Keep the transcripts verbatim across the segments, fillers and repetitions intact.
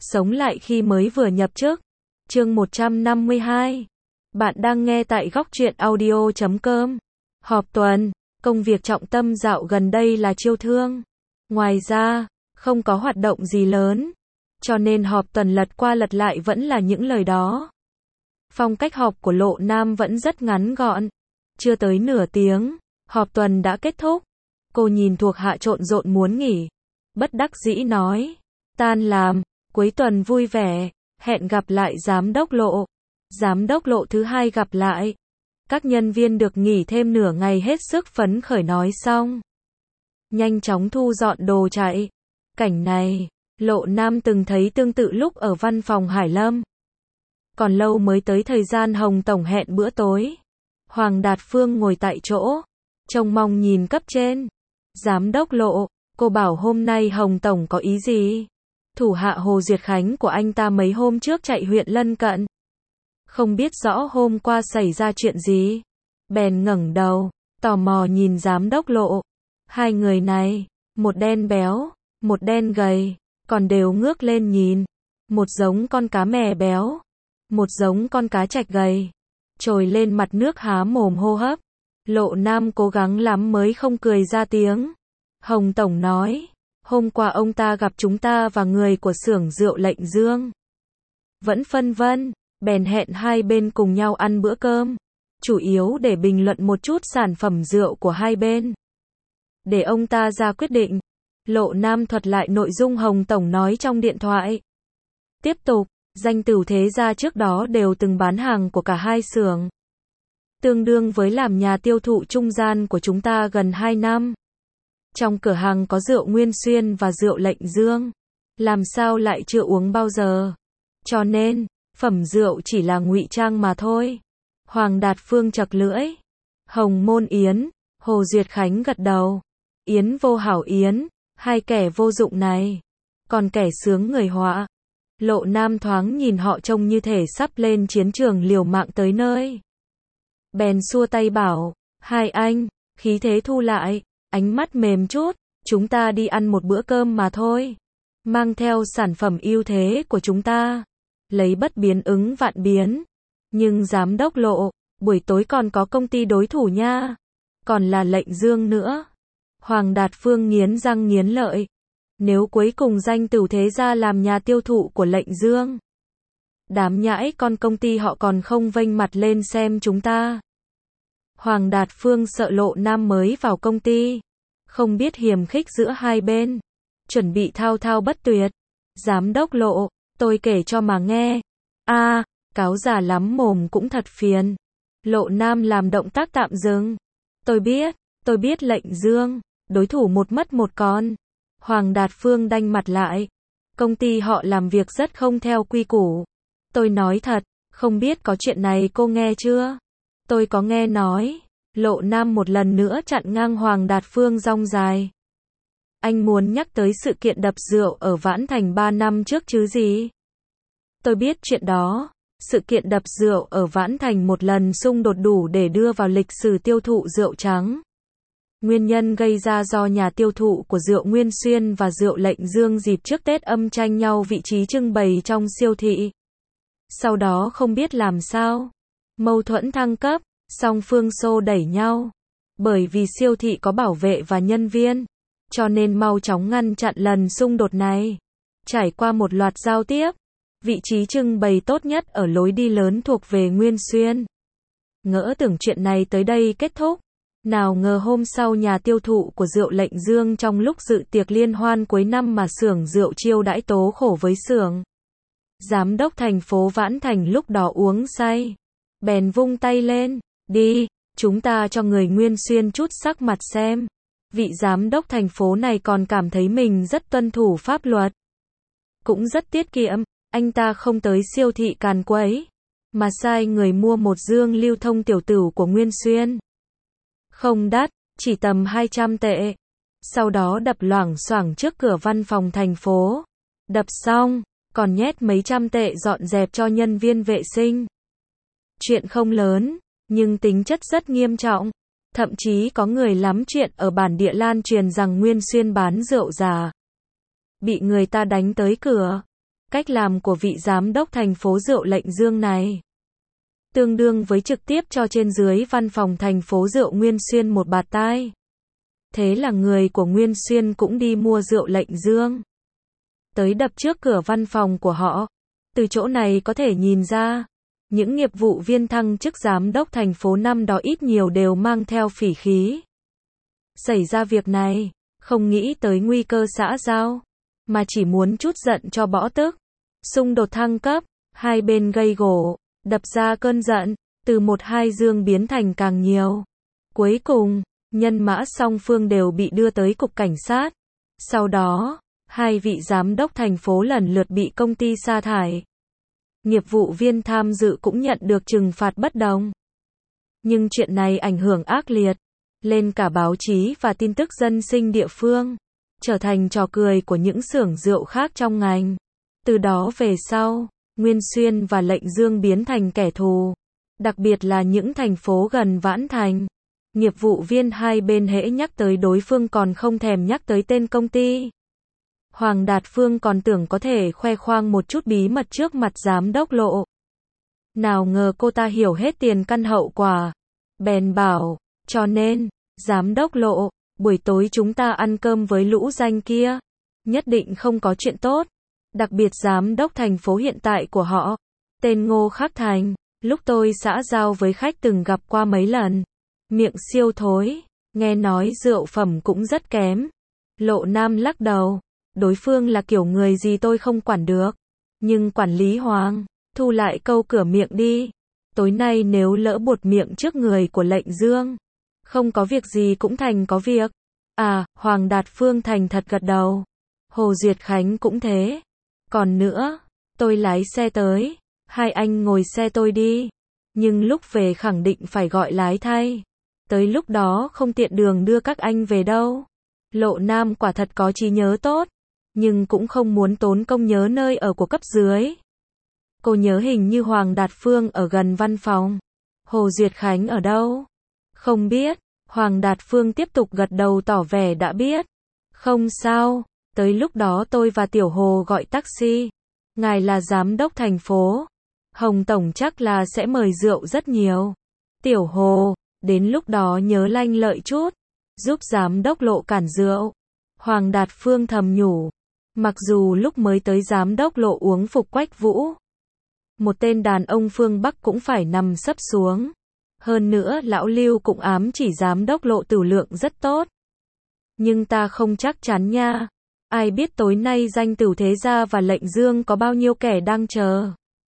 Sống lại khi mới vừa nhập chức. Chương một trăm năm mươi hai. Bạn đang nghe tại góc truyện audio chấm com. Họp tuần, công việc trọng tâm dạo gần đây là chiêu thương. Ngoài ra, không có hoạt động gì lớn. Cho nên họp tuần lật qua lật lại vẫn là những lời đó. Phong cách họp của Lộ Nam vẫn rất ngắn gọn. Chưa tới nửa tiếng, họp tuần đã kết thúc. Cô nhìn thuộc hạ trộn rộn muốn nghỉ. Bất đắc dĩ nói. Tan làm, cuối tuần vui vẻ, hẹn gặp lại giám đốc Lộ. Giám đốc Lộ thứ hai gặp lại. Các nhân viên được nghỉ thêm nửa ngày hết sức phấn khởi nói xong. Nhanh chóng thu dọn đồ chạy. Cảnh này, Lộ Nam từng thấy tương tự lúc ở văn phòng Hải Lâm. Còn lâu mới tới thời gian Hồng Tổng hẹn bữa tối. Hoàng Đạt Phương ngồi tại chỗ, trông mong nhìn cấp trên. Giám đốc Lộ, cô bảo hôm nay Hồng Tổng có ý gì? Thủ hạ Hồ Duyệt Khánh của anh ta mấy hôm trước chạy huyện lân cận. Không biết rõ hôm qua xảy ra chuyện gì. Bèn ngẩng đầu, tò mò nhìn giám đốc Lộ. Hai người này, một đen béo, một đen gầy, còn đều ngước lên nhìn. Một giống con cá mè béo, một giống con cá trạch gầy. Trồi lên mặt nước há mồm hô hấp. Lộ Nam cố gắng lắm mới không cười ra tiếng. Hồng Tổng nói, hôm qua ông ta gặp chúng ta và người của xưởng rượu Lệnh Dương. Vẫn phân vân, bèn hẹn hai bên cùng nhau ăn bữa cơm. Chủ yếu để bình luận một chút sản phẩm rượu của hai bên. Để ông ta ra quyết định. Lộ Nam thuật lại nội dung Hồng Tổng nói trong điện thoại. Tiếp tục, danh tửu thế gia trước đó đều từng bán hàng của cả hai xưởng. Tương đương với làm nhà tiêu thụ trung gian của chúng ta gần hai năm. Trong cửa hàng có rượu Nguyên Xuyên và rượu Lệnh Dương. Làm sao lại chưa uống bao giờ. Cho nên, phẩm rượu chỉ là ngụy trang mà thôi. Hoàng Đạt Phương chật lưỡi. Hồng Môn Yến, Hồ Duyệt Khánh gật đầu. Yến vô hảo Yến, hai kẻ vô dụng này. Còn kẻ sướng người họa. Lộ Nam thoáng nhìn họ trông như thể sắp lên chiến trường liều mạng tới nơi. Bèn xua tay bảo, hai anh, khí thế thu lại, ánh mắt mềm chút, chúng ta đi ăn một bữa cơm mà thôi. Mang theo sản phẩm ưu thế của chúng ta. Lấy bất biến ứng vạn biến. Nhưng giám đốc Lộ, buổi tối còn có công ty đối thủ nha. Còn là Lệnh Dương nữa. Hoàng Đạt Phương nghiến răng nghiến lợi. Nếu cuối cùng danh tửu thế gia làm nhà tiêu thụ của Lệnh Dương. Đám nhãi con công ty họ còn không vênh mặt lên xem chúng ta. Hoàng Đạt Phương sợ Lộ Nam mới vào công ty. Không biết hiềm khích giữa hai bên. Chuẩn bị thao thao bất tuyệt. Giám đốc Lộ, tôi kể cho mà nghe. A, à, cáo già lắm mồm cũng thật phiền. Lộ Nam làm động tác tạm dừng. Tôi biết, tôi biết Lệnh Dương, đối thủ một mất một con. Hoàng Đạt Phương đanh mặt lại. Công ty họ làm việc rất không theo quy củ. Tôi nói thật, không biết có chuyện này cô nghe chưa? Tôi có nghe nói. Lộ Nam một lần nữa chặn ngang Hoàng Đạt Phương rong dài. Anh muốn nhắc tới sự kiện đập rượu ở Vãn Thành ba năm trước chứ gì? Tôi biết chuyện đó. Sự kiện đập rượu ở Vãn Thành một lần xung đột đủ để đưa vào lịch sử tiêu thụ rượu trắng. Nguyên nhân gây ra do nhà tiêu thụ của rượu Nguyên Xuyên và rượu Lệnh Dương dịp trước Tết âm tranh nhau vị trí trưng bày trong siêu thị. Sau đó không biết làm sao. Mâu thuẫn thăng cấp, song phương xô đẩy nhau. Bởi vì siêu thị có bảo vệ và nhân viên. Cho nên mau chóng ngăn chặn lần xung đột này. Trải qua một loạt giao tiếp. Vị trí trưng bày tốt nhất ở lối đi lớn thuộc về Nguyên Xuyên. Ngỡ tưởng chuyện này tới đây kết thúc. Nào ngờ hôm sau nhà tiêu thụ của rượu Lệnh Dương trong lúc dự tiệc liên hoan cuối năm mà xưởng rượu chiêu đãi tố khổ với xưởng. Giám đốc thành phố Vãn Thành lúc đó uống say. Bèn vung tay lên. Đi, chúng ta cho người Nguyên Xuyên chút sắc mặt xem. Vị giám đốc thành phố này còn cảm thấy mình rất tuân thủ pháp luật. Cũng rất tiết kiệm. Anh ta không tới siêu thị càn quấy. Mà sai người mua một dương lưu thông tiểu tửu của Nguyên Xuyên. Không đắt, chỉ tầm hai trăm tệ. Sau đó đập loảng xoảng trước cửa văn phòng thành phố. Đập xong, còn nhét mấy trăm tệ dọn dẹp cho nhân viên vệ sinh. Chuyện không lớn, nhưng tính chất rất nghiêm trọng. Thậm chí có người lắm chuyện ở bản địa lan truyền rằng Nguyên Xuyên bán rượu giả. Bị người ta đánh tới cửa. Cách làm của vị giám đốc thành phố Rượu Lệnh Dương này tương đương với trực tiếp cho trên dưới văn phòng thành phố Rượu Nguyên Xuyên một bạt tai. Thế là người của Nguyên Xuyên cũng đi mua Rượu Lệnh Dương, tới đập trước cửa văn phòng của họ. Từ chỗ này có thể nhìn ra, những nghiệp vụ viên thăng chức giám đốc thành phố năm đó ít nhiều đều mang theo phỉ khí. Xảy ra việc này, không nghĩ tới nguy cơ xã giao, mà chỉ muốn chút giận cho bỏ tức. Xung đột thăng cấp, hai bên gây gổ, đập ra cơn giận, từ một hai dương biến thành càng nhiều. Cuối cùng, nhân mã song phương đều bị đưa tới cục cảnh sát. Sau đó, hai vị giám đốc thành phố lần lượt bị công ty sa thải. Nghiệp vụ viên tham dự cũng nhận được trừng phạt bất đồng. Nhưng chuyện này ảnh hưởng ác liệt lên cả báo chí và tin tức dân sinh địa phương, trở thành trò cười của những xưởng rượu khác trong ngành. Từ đó về sau, Nguyên Xuyên và Lệnh Dương biến thành kẻ thù, đặc biệt là những thành phố gần Vãn Thành. Nghiệp vụ viên hai bên hễ nhắc tới đối phương còn không thèm nhắc tới tên công ty. Hoàng Đạt Phương còn tưởng có thể khoe khoang một chút bí mật trước mặt giám đốc Lộ. Nào ngờ cô ta hiểu hết tiền căn hậu quả. Bèn bảo, cho nên, giám đốc Lộ, buổi tối chúng ta ăn cơm với lũ danh kia. Nhất định không có chuyện tốt. Đặc biệt giám đốc thành phố hiện tại của họ, tên Ngô Khắc Thành, lúc tôi xã giao với khách từng gặp qua mấy lần. Miệng siêu thối, nghe nói rượu phẩm cũng rất kém. Lộ Nam lắc đầu, đối phương là kiểu người gì tôi không quản được. Nhưng quản lý Hoàng, thu lại câu cửa miệng đi. Tối nay nếu lỡ buột miệng trước người của Lệnh Dương, không có việc gì cũng thành có việc. À, Hoàng Đạt Phương thành thật gật đầu. Hồ Duyệt Khánh cũng thế. Còn nữa, tôi lái xe tới, hai anh ngồi xe tôi đi. Nhưng lúc về khẳng định phải gọi lái thay. Tới lúc đó không tiện đường đưa các anh về đâu. Lộ Nam quả thật có trí nhớ tốt, nhưng cũng không muốn tốn công nhớ nơi ở của cấp dưới. Cô nhớ hình như Hoàng Đạt Phương ở gần văn phòng. Hồ Duyệt Khánh ở đâu? Không biết. Hoàng Đạt Phương tiếp tục gật đầu tỏ vẻ đã biết. Không sao, tới lúc đó tôi và Tiểu Hồ gọi taxi. Ngài là giám đốc thành phố. Hồng Tổng chắc là sẽ mời rượu rất nhiều. Tiểu Hồ, đến lúc đó nhớ lanh lợi chút, giúp giám đốc Lộ cản rượu. Hoàng Đạt Phương thầm nhủ. Mặc dù lúc mới tới giám đốc Lộ uống phục Quách Vũ, một tên đàn ông phương Bắc cũng phải nằm sấp xuống. Hơn nữa lão Lưu cũng ám chỉ giám đốc Lộ tử lượng rất tốt. Nhưng ta không chắc chắn nha. Ai biết tối nay danh tử thế gia và Lệnh Dương có bao nhiêu kẻ đang chờ.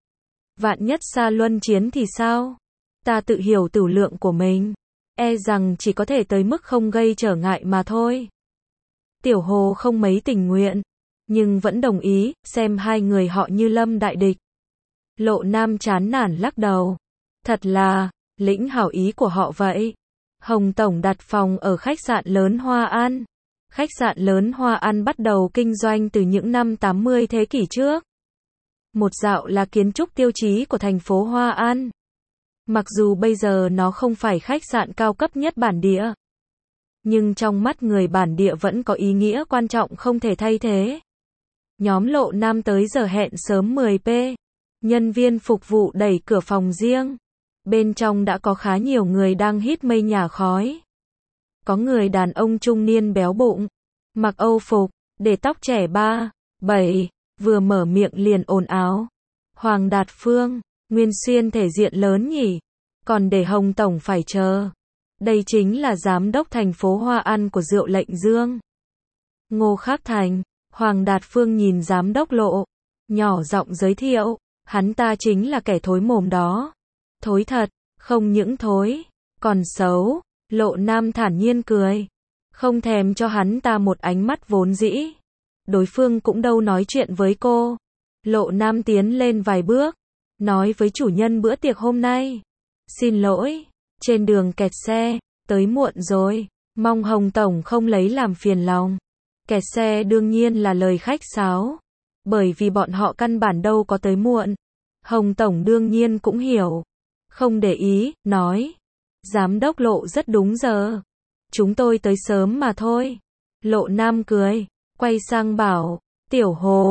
Vạn nhất xa luân chiến thì sao? Ta tự hiểu tử lượng của mình, e rằng chỉ có thể tới mức không gây trở ngại mà thôi. Tiểu Hồ không mấy tình nguyện, nhưng vẫn đồng ý, xem hai người họ như lâm đại địch. Lộ Nam chán nản lắc đầu. Thật là, lĩnh hảo ý của họ vậy. Hồng Tổng đặt phòng ở khách sạn lớn Hoa An. Khách sạn lớn Hoa An bắt đầu kinh doanh từ những năm tám mươi thế kỷ trước. Một dạo là kiến trúc tiêu chí của thành phố Hoa An. Mặc dù bây giờ nó không phải khách sạn cao cấp nhất bản địa, nhưng trong mắt người bản địa vẫn có ý nghĩa quan trọng không thể thay thế. Nhóm Lộ Nam tới giờ hẹn sớm mười phút. Nhân viên phục vụ đẩy cửa phòng riêng. Bên trong đã có khá nhiều người đang hít mây nhà khói. Có người đàn ông trung niên béo bụng, mặc Âu phục, để tóc trẻ ba, bảy, vừa mở miệng liền ồn ào. Hoàng Đạt Phương, Nguyên Xuyên thể diện lớn nhỉ, còn để Hồng Tổng phải chờ. Đây chính là giám đốc thành phố Hoa An của rượu Lệnh Dương. Ngô Khắc Thành, Hoàng Đạt Phương nhìn giám đốc Lộ, nhỏ giọng giới thiệu, hắn ta chính là kẻ thối mồm đó. Thối thật, không những thối, còn xấu. Lộ Nam thản nhiên cười, không thèm cho hắn ta một ánh mắt vốn dĩ. Đối phương cũng đâu nói chuyện với cô. Lộ Nam tiến lên vài bước, nói với chủ nhân bữa tiệc hôm nay. Xin lỗi, trên đường kẹt xe, tới muộn rồi, mong Hồng Tổng không lấy làm phiền lòng. Kẹt xe đương nhiên là lời khách sáo, bởi vì bọn họ căn bản đâu có tới muộn. Hồng Tổng đương nhiên cũng hiểu, không để ý, nói. Giám đốc Lộ rất đúng giờ. Chúng tôi tới sớm mà thôi. Lộ Nam cười, quay sang bảo, Tiểu Hồ,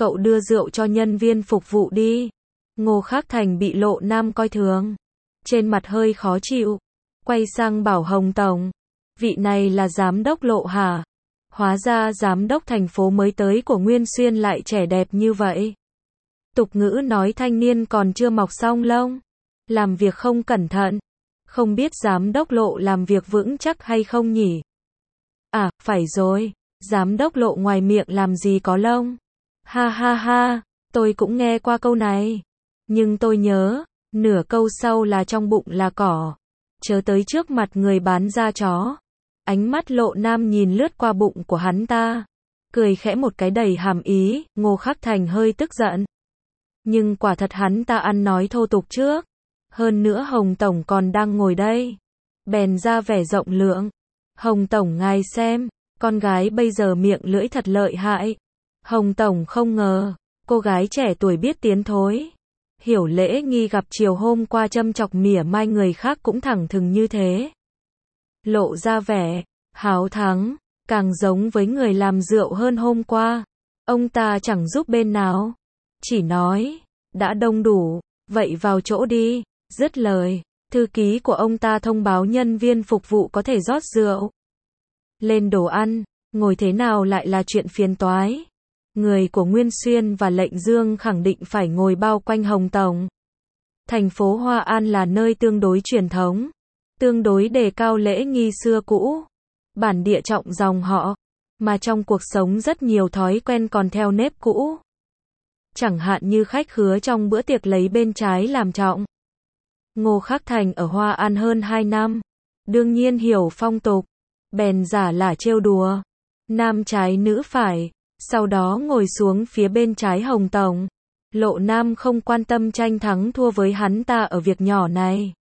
cậu đưa rượu cho nhân viên phục vụ đi. Ngô Khắc Thành bị Lộ Nam coi thường, trên mặt hơi khó chịu, quay sang bảo Hồng Tổng, vị này là giám đốc Lộ hả? Hóa ra giám đốc thành phố mới tới của Nguyên Xuyên lại trẻ đẹp như vậy. Tục ngữ nói thanh niên còn chưa mọc xong lông, làm việc không cẩn thận, không biết giám đốc Lộ làm việc vững chắc hay không nhỉ? À, phải rồi, giám đốc Lộ ngoài miệng làm gì có lông. Ha ha ha, tôi cũng nghe qua câu này, nhưng tôi nhớ, nửa câu sau là trong bụng là cỏ. Chớ tới trước mặt người bán da chó. Ánh mắt Lộ Nam nhìn lướt qua bụng của hắn ta, cười khẽ một cái đầy hàm ý. Ngô Khắc Thành hơi tức giận, nhưng quả thật hắn ta ăn nói thô tục trước. Hơn nữa Hồng Tổng còn đang ngồi đây, bèn ra vẻ rộng lượng. Hồng Tổng ngài xem, con gái bây giờ miệng lưỡi thật lợi hại. Hồng Tổng không ngờ, cô gái trẻ tuổi biết tiến thối, hiểu lễ nghi, gặp chiều hôm qua châm chọc mỉa mai người khác cũng thẳng thừng như thế. Lộ ra vẻ háo thắng, càng giống với người làm rượu hơn hôm qua. Ông ta chẳng giúp bên nào, chỉ nói, đã đông đủ, vậy vào chỗ đi. Dứt lời, thư ký của ông ta thông báo nhân viên phục vụ có thể rót rượu lên đồ ăn. Ngồi thế nào lại là chuyện phiền toái. Người của Nguyên Xuyên và Lệnh Dương khẳng định phải ngồi bao quanh Hồng Tổng. Thành phố Hoa An là nơi tương đối truyền thống, tương đối đề cao lễ nghi xưa cũ, bản địa trọng dòng họ, mà trong cuộc sống rất nhiều thói quen còn theo nếp cũ. Chẳng hạn như khách khứa trong bữa tiệc lấy bên trái làm trọng. Ngô Khắc Thành ở Hoa An hơn hai năm, đương nhiên hiểu phong tục, bèn giả là trêu đùa, nam trái nữ phải, sau đó ngồi xuống phía bên trái Hồng Tổng. Lộ Nam không quan tâm tranh thắng thua với hắn ta ở việc nhỏ này.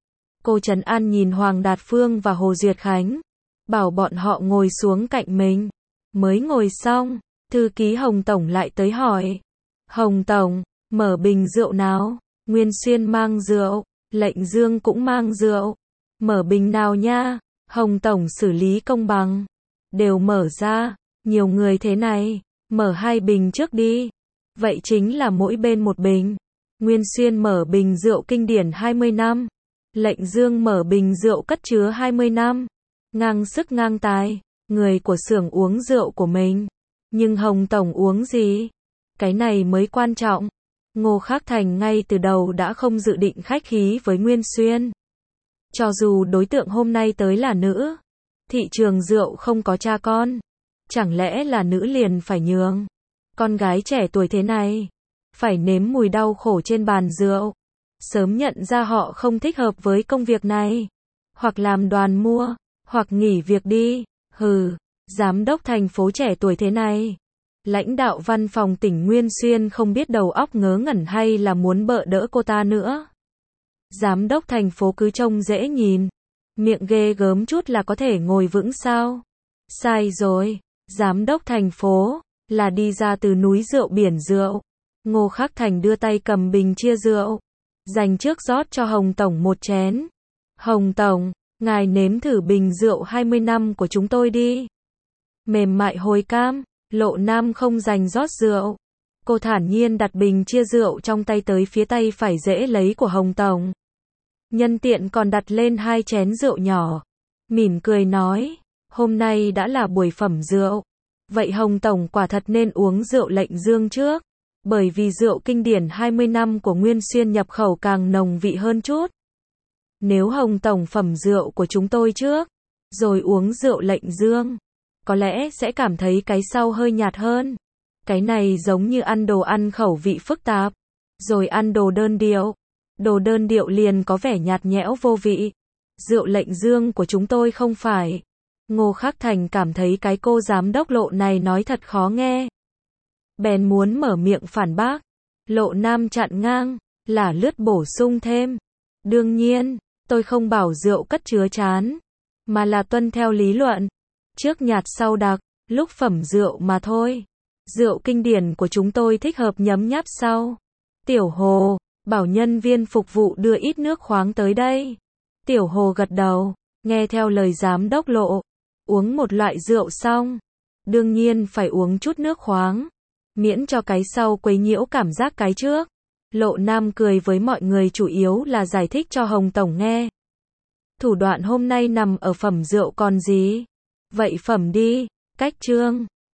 Cô Trấn An nhìn Hoàng Đạt Phương và Hồ Duyệt Khánh, bảo bọn họ ngồi xuống cạnh mình. Mới ngồi xong, thư ký Hồng Tổng lại tới hỏi, Hồng Tổng, mở bình rượu nào? Nguyên Xuyên mang rượu, Lệnh Dương cũng mang rượu, mở bình nào nha? Hồng Tổng xử lý công bằng, đều mở ra, nhiều người thế này, mở hai bình trước đi. Vậy chính là mỗi bên một bình. Nguyên Xuyên mở bình rượu kinh điển hai mươi năm, Lệnh Dương mở bình rượu cất chứa hai mươi năm. Ngang sức ngang tài, người của xưởng uống rượu của mình, nhưng Hồng Tổng uống gì? Cái này mới quan trọng. Ngô Khắc Thành ngay từ đầu đã không dự định khách khí với Nguyên Xuyên. Cho dù đối tượng hôm nay tới là nữ, thị trường rượu không có cha con, chẳng lẽ là nữ liền phải nhường? Con gái trẻ tuổi thế này, phải nếm mùi đau khổ trên bàn rượu, sớm nhận ra họ không thích hợp với công việc này, hoặc làm đoàn mua, hoặc nghỉ việc đi. Hừ, giám đốc thành phố trẻ tuổi thế này, lãnh đạo văn phòng tỉnh Nguyên Xuyên không biết đầu óc ngớ ngẩn hay là muốn bợ đỡ cô ta nữa. Giám đốc thành phố cứ trông dễ nhìn, miệng ghê gớm chút là có thể ngồi vững sao? Sai rồi, giám đốc thành phố là đi ra từ núi rượu biển rượu. Ngô Khắc Thành đưa tay cầm bình chia rượu, dành trước rót cho Hồng Tổng một chén. Hồng Tổng, ngài nếm thử bình rượu hai mươi năm của chúng tôi đi. Mềm mại hồi cam, Lộ Nam không dành rót rượu. Cô thản nhiên đặt bình chia rượu trong tay tới phía tay phải dễ lấy của Hồng Tổng. Nhân tiện còn đặt lên hai chén rượu nhỏ. Mỉm cười nói, hôm nay đã là buổi phẩm rượu. Vậy Hồng Tổng quả thật nên uống rượu Lệnh Dương trước. Bởi vì rượu kinh điển hai mươi năm của Nguyên Xuyên nhập khẩu càng nồng vị hơn chút. Nếu Hồng Tổng phẩm rượu của chúng tôi trước, rồi uống rượu Lệnh Dương, có lẽ sẽ cảm thấy cái sau hơi nhạt hơn. Cái này giống như ăn đồ ăn khẩu vị phức tạp, rồi ăn đồ đơn điệu. Đồ đơn điệu liền có vẻ nhạt nhẽo vô vị. Rượu Lệnh Dương của chúng tôi không phải. Ngô Khắc Thành cảm thấy cái cô giám đốc Lộ này nói thật khó nghe. Bèn muốn mở miệng phản bác. Lộ Nam chặn ngang, là lướt bổ sung thêm. Đương nhiên, tôi không bảo rượu cất chứa chán, mà là tuân theo lý luận. Trước nhạt sau đặc, lúc phẩm rượu mà thôi. Rượu kinh điển của chúng tôi thích hợp nhấm nháp sau. Tiểu Hồ, bảo nhân viên phục vụ đưa ít nước khoáng tới đây. Tiểu Hồ gật đầu, nghe theo lời giám đốc Lộ. Uống một loại rượu xong, đương nhiên phải uống chút nước khoáng. miễn cho cái sau quấy nhiễu cảm giác cái trước. Lộ Nam cười với mọi người chủ yếu là giải thích cho Hồng Tổng nghe. Thủ đoạn hôm nay nằm ở phẩm rượu còn gì. Vậy phẩm đi, cách chương.